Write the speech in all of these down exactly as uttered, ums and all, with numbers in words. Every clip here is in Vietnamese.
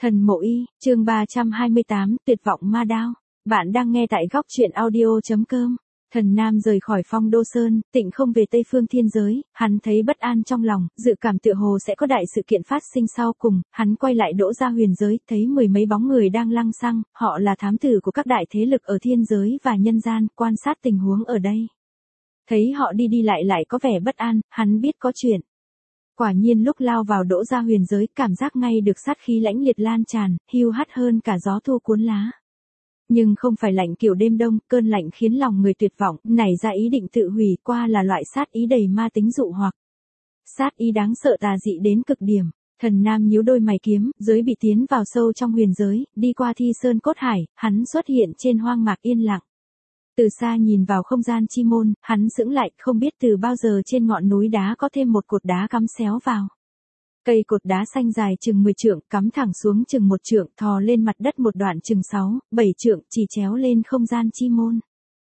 Thần Mộ Y, chương ba trăm hai mươi tám, tuyệt vọng ma đao. Bạn đang nghe tại góc truyện audio.com. Thần Nam rời khỏi Phong Đô Sơn, tịnh không về Tây Phương Thiên Giới, hắn thấy bất an trong lòng, dự cảm tựa hồ sẽ có đại sự kiện phát sinh sau cùng, hắn quay lại Đỗ Gia Huyền Giới, thấy mười mấy bóng người đang lăng xăng, họ là thám tử của các đại thế lực ở thiên giới và nhân gian, quan sát tình huống ở đây. Thấy họ đi đi lại lại có vẻ bất an, hắn biết có chuyện. Quả nhiên lúc lao vào Đỗ Gia Huyền Giới, cảm giác ngay được sát khí lãnh liệt lan tràn, hiu hắt hơn cả gió thu cuốn lá. Nhưng không phải lạnh kiểu đêm đông, cơn lạnh khiến lòng người tuyệt vọng, nảy ra ý định tự hủy, qua là loại sát ý đầy ma tính dụ hoặc. Sát ý đáng sợ tà dị đến cực điểm. Thần Nam nhíu đôi mày kiếm, giới bị tiến vào sâu trong huyền giới, đi qua thi sơn cốt hải, hắn xuất hiện trên hoang mạc yên lặng. Từ xa nhìn vào không gian chi môn, hắn sững lại, không biết từ bao giờ trên ngọn núi đá có thêm một cột đá cắm xéo vào. Cây cột đá xanh dài chừng mười trượng, cắm thẳng xuống chừng một trượng, thò lên mặt đất một đoạn chừng sáu, bảy trượng, chỉ chéo lên không gian chi môn.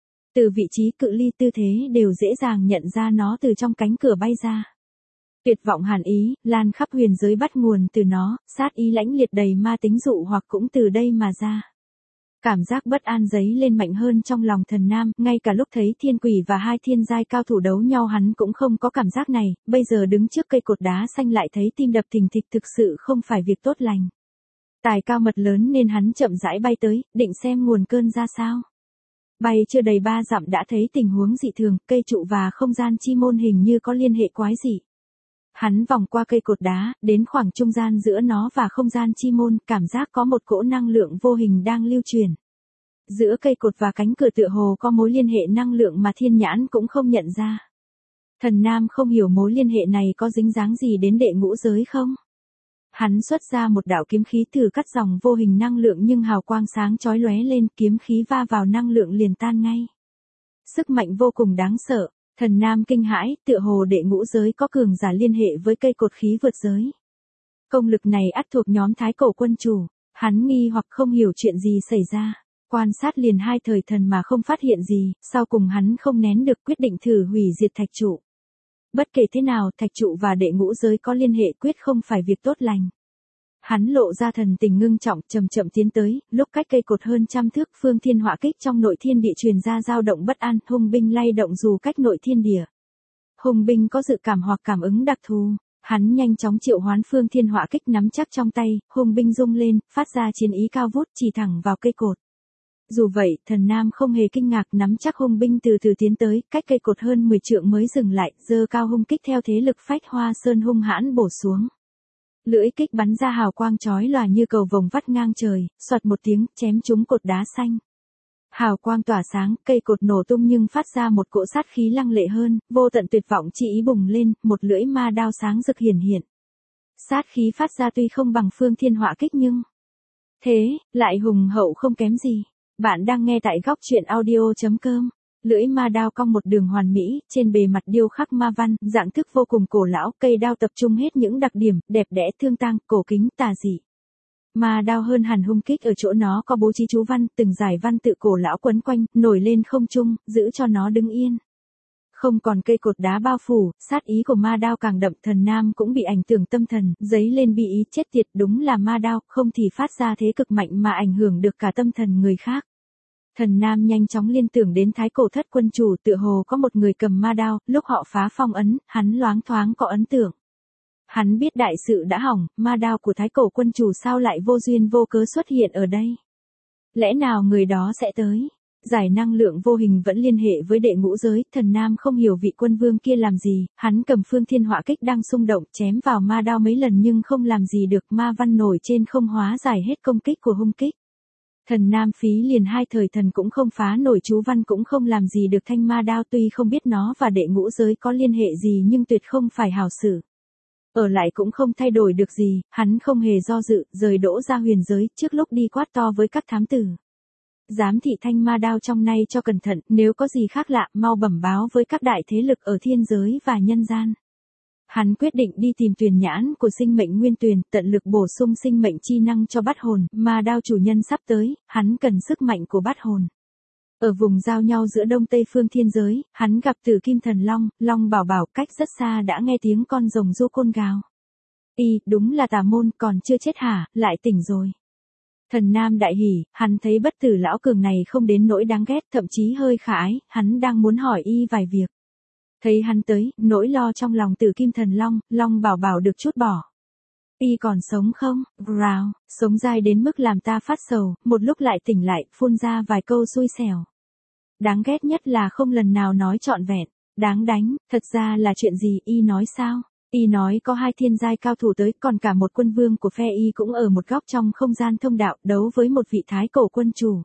Từ vị trí cự ly tư thế đều dễ dàng nhận ra nó từ trong cánh cửa bay ra. Tuyệt vọng hàn ý, lan khắp huyền giới bắt nguồn từ nó, sát ý lãnh liệt đầy ma tính dụ hoặc cũng từ đây mà ra. Cảm giác bất an dấy lên mạnh hơn trong lòng Thần Nam, ngay cả lúc thấy thiên quỷ và hai thiên giai cao thủ đấu nhau hắn cũng không có cảm giác này, bây giờ đứng trước cây cột đá xanh lại thấy tim đập thình thịch, thực sự không phải việc tốt lành. Tài cao mật lớn nên hắn chậm rãi bay tới, định xem nguồn cơn ra sao. Bay chưa đầy ba dặm đã thấy tình huống dị thường, cây trụ và không gian chi môn hình như có liên hệ quái dị. Hắn vòng qua cây cột đá, đến khoảng trung gian giữa nó và không gian chi môn, cảm giác có một cỗ năng lượng vô hình đang lưu truyền. Giữa cây cột và cánh cửa tựa hồ có mối liên hệ năng lượng mà thiên nhãn cũng không nhận ra. Thần Nam không hiểu mối liên hệ này có dính dáng gì đến đệ ngũ giới không? Hắn xuất ra một đạo kiếm khí thử cắt dòng vô hình năng lượng nhưng hào quang sáng chói lóe lên, kiếm khí va vào năng lượng liền tan ngay. Sức mạnh vô cùng đáng sợ. Thần Nam kinh hãi, tựa hồ đệ ngũ giới có cường giả liên hệ với cây cột khí vượt giới. Công lực này ắt thuộc nhóm Thái Cổ quân chủ, hắn nghi hoặc không hiểu chuyện gì xảy ra, quan sát liền hai thời thần mà không phát hiện gì, sau cùng hắn không nén được quyết định thử hủy diệt thạch trụ. Bất kể thế nào, thạch trụ và đệ ngũ giới có liên hệ quyết không phải việc tốt lành. Hắn lộ ra thần tình ngưng trọng, chậm chậm tiến tới, lúc cách cây cột hơn trăm thước, phương thiên hỏa kích trong nội thiên địa truyền ra dao động bất an, hung binh lay động dù cách nội thiên địa. Hung binh có dự cảm hoặc cảm ứng đặc thù, hắn nhanh chóng triệu hoán phương thiên hỏa kích nắm chắc trong tay, hung binh rung lên, phát ra chiến ý cao vút chỉ thẳng vào cây cột. Dù vậy, Thần Nam không hề kinh ngạc, nắm chắc hung binh từ từ tiến tới, cách cây cột hơn mười trượng mới dừng lại, giơ cao hung kích theo thế lực phách hoa sơn hung hãn bổ xuống. Lưỡi kích bắn ra hào quang chói lòa như cầu vồng vắt ngang trời, xoạt một tiếng, chém trúng cột đá xanh. Hào quang tỏa sáng, cây cột nổ tung nhưng phát ra một cỗ sát khí lăng lệ hơn, vô tận tuyệt vọng chi ý bùng lên, một lưỡi ma đao sáng rực hiển hiện. Sát khí phát ra tuy không bằng phương thiên hỏa kích nhưng thế, lại hùng hậu không kém gì. Bạn đang nghe tại góc truyện audio.com. Lưỡi ma đao cong một đường hoàn mỹ, trên bề mặt điêu khắc ma văn, dạng thức vô cùng cổ lão, cây đao tập trung hết những đặc điểm, đẹp đẽ thương tang, cổ kính, tà dị. Ma đao hơn hẳn hung kích ở chỗ nó có bố trí chú văn, từng giải văn tự cổ lão quấn quanh, nổi lên không trung, giữ cho nó đứng yên. Không còn cây cột đá bao phủ, sát ý của ma đao càng đậm, Thần Nam cũng bị ảnh tưởng tâm thần, dấy lên bi ý chết tiệt, đúng là ma đao, không thì phát ra thế cực mạnh mà ảnh hưởng được cả tâm thần người khác. Thần Nam nhanh chóng liên tưởng đến Thái Cổ thất quân chủ, tựa hồ có một người cầm ma đao, lúc họ phá phong ấn, hắn loáng thoáng có ấn tượng. Hắn biết đại sự đã hỏng, ma đao của Thái Cổ quân chủ sao lại vô duyên vô cớ xuất hiện ở đây? Lẽ nào người đó sẽ tới? Giải năng lượng vô hình vẫn liên hệ với đệ ngũ giới, Thần Nam không hiểu vị quân vương kia làm gì, hắn cầm phương thiên hỏa kích đang xung động chém vào ma đao mấy lần nhưng không làm gì được, ma văn nổi trên không hóa giải hết công kích của hung kích. Thần Nam phí liền hai thời thần cũng không phá nổi chú văn, cũng không làm gì được thanh ma đao, tuy không biết nó và đệ ngũ giới có liên hệ gì nhưng tuyệt không phải hảo sử. Ở lại cũng không thay đổi được gì, hắn không hề do dự, rời Đỗ Gia Huyền Giới, trước lúc đi quát to với các thám tử. Giám thị thanh ma đao trong nay cho cẩn thận, nếu có gì khác lạ, mau bẩm báo với các đại thế lực ở thiên giới và nhân gian. Hắn quyết định đi tìm Tuyền Nhãn của sinh mệnh nguyên tuyền, tận lực bổ sung sinh mệnh chi năng cho bát hồn, ma đao chủ nhân sắp tới, hắn cần sức mạnh của bát hồn. Ở vùng giao nhau giữa Đông Tây phương thiên giới, hắn gặp Tử Kim Thần Long, Long Bảo Bảo, cách rất xa đã nghe tiếng con rồng du côn gào. Y, đúng là tà môn, còn chưa chết hả, lại tỉnh rồi. Thần Nam đại hỉ, hắn thấy bất tử lão cường này không đến nỗi đáng ghét, thậm chí hơi khả ái, hắn đang muốn hỏi Y vài việc. Thấy hắn tới, nỗi lo trong lòng Tử Kim Thần Long, Long Bảo Bảo được chút bỏ. Y còn sống không? Rào, sống dai đến mức làm ta phát sầu, một lúc lại tỉnh lại, phun ra vài câu xui xẻo. Đáng ghét nhất là không lần nào nói trọn vẹn, đáng đánh, thật ra là chuyện gì, Y nói sao? Y nói có hai thiên giai cao thủ tới, còn cả một quân vương của phe Y cũng ở một góc trong không gian thông đạo, đấu với một vị thái cổ quân chủ.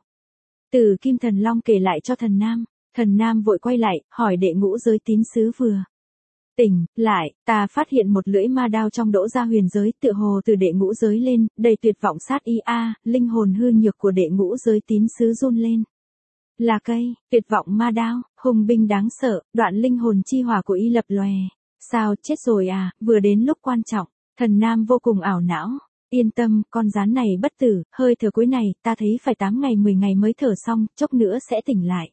Tử Kim Thần Long kể lại cho Thần Nam, Thần Nam vội quay lại, hỏi đệ ngũ giới tín sứ vừa tỉnh lại, ta phát hiện một lưỡi ma đao trong đỗ gia huyền giới, tựa hồ từ đệ ngũ giới lên, đầy tuyệt vọng sát y a, linh hồn hư nhược của đệ ngũ giới tín sứ run lên. Là cây, tuyệt vọng ma đao, hùng binh đáng sợ, đoạn linh hồn chi hỏa của y lập lòe. Sao, chết rồi à, vừa đến lúc quan trọng. Thần Nam vô cùng ảo não. Yên tâm, con rắn này bất tử, hơi thở cuối này, ta thấy phải tám ngày mười ngày mới thở xong, chốc nữa sẽ tỉnh lại.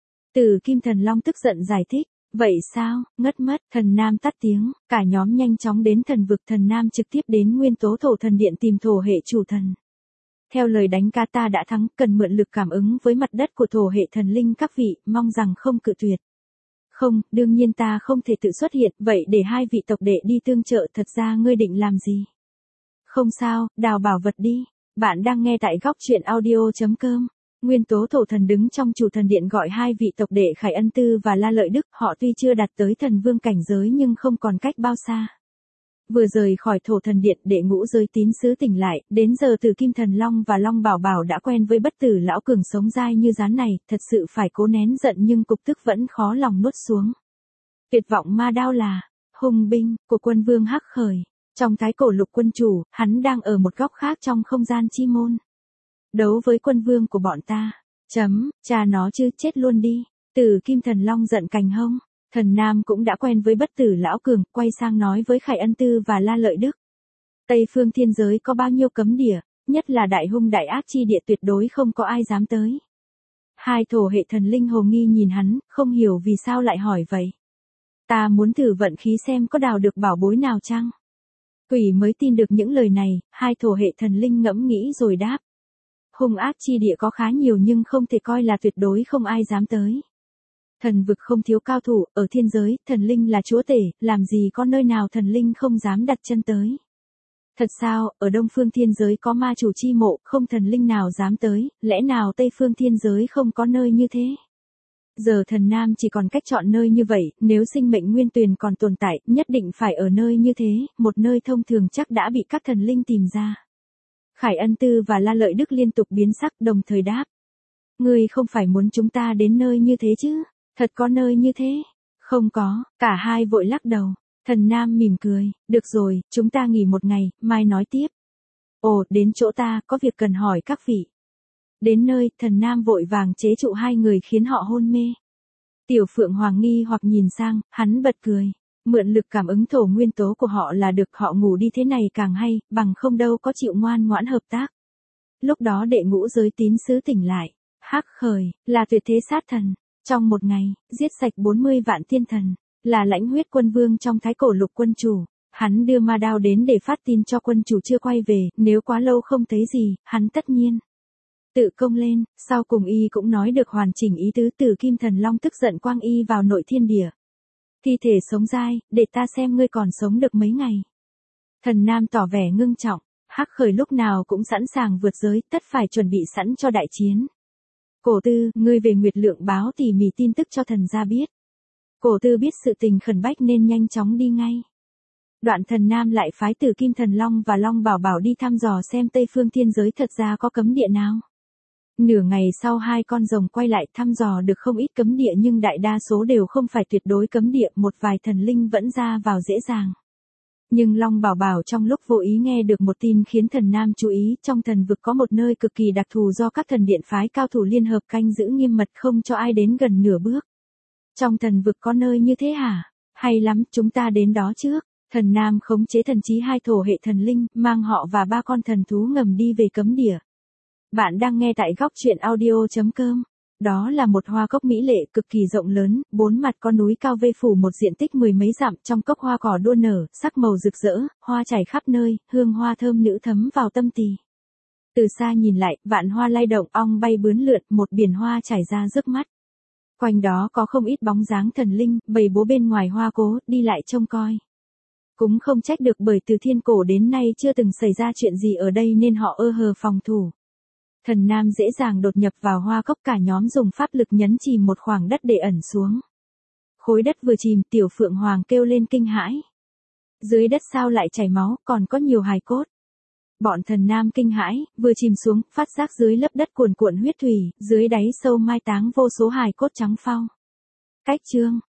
Tử Kim Thần Long tức giận giải thích. Vậy sao, ngất mất, Thần Nam tắt tiếng, cả nhóm nhanh chóng đến thần vực. Thần Nam trực tiếp đến nguyên tố thổ thần điện tìm thổ hệ chủ thần. Theo lời đánh cá ta đã thắng, cần mượn lực cảm ứng với mặt đất của thổ hệ thần linh các vị, mong rằng không cự tuyệt. Không, đương nhiên ta không thể tự xuất hiện, vậy để hai vị tộc đệ đi tương trợ, thật ra ngươi định làm gì? Không sao, đào bảo vật đi. Bạn đang nghe tại góc truyện audio chấm com. Nguyên tố thổ thần đứng trong chủ thần điện gọi hai vị tộc đệ Khải Ân Tư và La Lợi Đức, họ tuy chưa đạt tới thần vương cảnh giới nhưng không còn cách bao xa. Vừa rời khỏi thổ thần điện, đệ ngũ giới tín sứ tỉnh lại, đến giờ Tử Kim Thần Long và Long Bảo Bảo đã quen với bất tử lão cường sống dai như rắn này, thật sự phải cố nén giận nhưng cục tức vẫn khó lòng nuốt xuống. Tuyệt vọng ma đao là hùng binh của quân vương Hắc Khởi. Trong thái cổ lục quân chủ, hắn đang ở một góc khác trong không gian chi môn. Đấu với quân vương của bọn ta. Chấm, cha nó chứ, chết luôn đi. Tử Kim Thần Long giận cành hông. Thần Nam cũng đã quen với bất tử lão cường, quay sang nói với Khải Ân Tư và La Lợi Đức. Tây phương thiên giới có bao nhiêu cấm địa, nhất là đại hung đại ác chi địa tuyệt đối không có ai dám tới. Hai thổ hệ thần linh hồ nghi nhìn hắn, không hiểu vì sao lại hỏi vậy. Ta muốn thử vận khí xem có đào được bảo bối nào chăng? Quỷ mới tin được những lời này, hai thổ hệ thần linh ngẫm nghĩ rồi đáp. Hung ác chi địa có khá nhiều nhưng không thể coi là tuyệt đối không ai dám tới. Thần vực không thiếu cao thủ, ở thiên giới, thần linh là chúa tể, làm gì có nơi nào thần linh không dám đặt chân tới. Thật sao, ở đông phương thiên giới có ma chủ chi mộ, không thần linh nào dám tới, lẽ nào tây phương thiên giới không có nơi như thế? Giờ Thần Nam chỉ còn cách chọn nơi như vậy, nếu sinh mệnh nguyên tuyền còn tồn tại, nhất định phải ở nơi như thế, một nơi thông thường chắc đã bị các thần linh tìm ra. Khải Ân Tư và La Lợi Đức liên tục biến sắc đồng thời đáp. Ngươi không phải muốn chúng ta đến nơi như thế chứ? Thật có nơi như thế? Không có, cả hai vội lắc đầu. Thần Nam mỉm cười, được rồi, chúng ta nghỉ một ngày, mai nói tiếp. Ồ, đến chỗ ta, có việc cần hỏi các vị. Đến nơi, Thần Nam vội vàng chế trụ hai người khiến họ hôn mê. Tiểu Phượng Hoàng nghi hoặc nhìn sang, hắn bật cười. Mượn lực cảm ứng thổ nguyên tố của họ là được, họ ngủ đi thế này càng hay, bằng không đâu có chịu ngoan ngoãn hợp tác. Lúc đó đệ ngũ giới tín sứ tỉnh lại. Hắc Khởi, là tuyệt thế sát thần. Trong một ngày, giết sạch bốn mươi vạn tiên thần. Là lãnh huyết quân vương trong thái cổ lục quân chủ. Hắn đưa ma đao đến để phát tin cho quân chủ chưa quay về, nếu quá lâu không thấy gì, hắn tất nhiên tự công lên. Sau cùng y cũng nói được hoàn chỉnh ý tứ. Tử Kim Thần Long tức giận quang y vào nội thiên địa. Thi thể sống dai, để ta xem ngươi còn sống được mấy ngày. Thần Nam tỏ vẻ ngưng trọng. Hắc Khởi lúc nào cũng sẵn sàng vượt giới, tất phải chuẩn bị sẵn cho đại chiến. Cổ Tư, ngươi về Nguyệt Lượng báo tỉ mỉ tin tức cho thần gia biết. Cổ Tư biết sự tình khẩn bách nên nhanh chóng đi ngay. Đoạn Thần Nam lại phái Tử Kim Thần Long và Long Bảo Bảo đi thăm dò xem Tây phương thiên giới thật ra có cấm địa nào. Nửa ngày sau hai con rồng quay lại thăm dò được không ít cấm địa nhưng đại đa số đều không phải tuyệt đối cấm địa, một vài thần linh vẫn ra vào dễ dàng. Nhưng Long Bảo Bảo trong lúc vô ý nghe được một tin khiến Thần Nam chú ý, trong thần vực có một nơi cực kỳ đặc thù do các thần điện phái cao thủ liên hợp canh giữ nghiêm mật không cho ai đến gần nửa bước. Trong thần vực có nơi như thế hả? Hay lắm, chúng ta đến đó trước. Thần Nam khống chế thần trí hai thổ hệ thần linh, mang họ và ba con thần thú ngầm đi về cấm địa. Bạn đang nghe tại góc truyện audio chấm com. Đó là một hoa cốc mỹ lệ cực kỳ rộng lớn, bốn mặt có núi cao vây phủ một diện tích mười mấy dặm, trong cốc hoa cỏ đua nở, sắc màu rực rỡ, hoa chảy khắp nơi, hương hoa thơm nữ thấm vào tâm tỳ. Từ xa nhìn lại, vạn hoa lay động, ong bay bướn lượn, một biển hoa chảy ra rước mắt. Quanh đó có không ít bóng dáng thần linh, bầy bố bên ngoài hoa cố, đi lại trông coi. Cũng không trách được, bởi từ thiên cổ đến nay chưa từng xảy ra chuyện gì ở đây nên họ ơ hờ phòng thủ. Thần Nam dễ dàng đột nhập vào hoa cốc, cả nhóm dùng pháp lực nhấn chìm một khoảng đất để ẩn xuống. Khối đất vừa chìm, Tiểu Phượng Hoàng kêu lên kinh hãi. Dưới đất sao lại chảy máu, còn có nhiều hài cốt. Bọn Thần Nam kinh hãi, vừa chìm xuống, phát giác dưới lớp đất cuồn cuộn huyết thủy, dưới đáy sâu mai táng vô số hài cốt trắng phau. Cách chương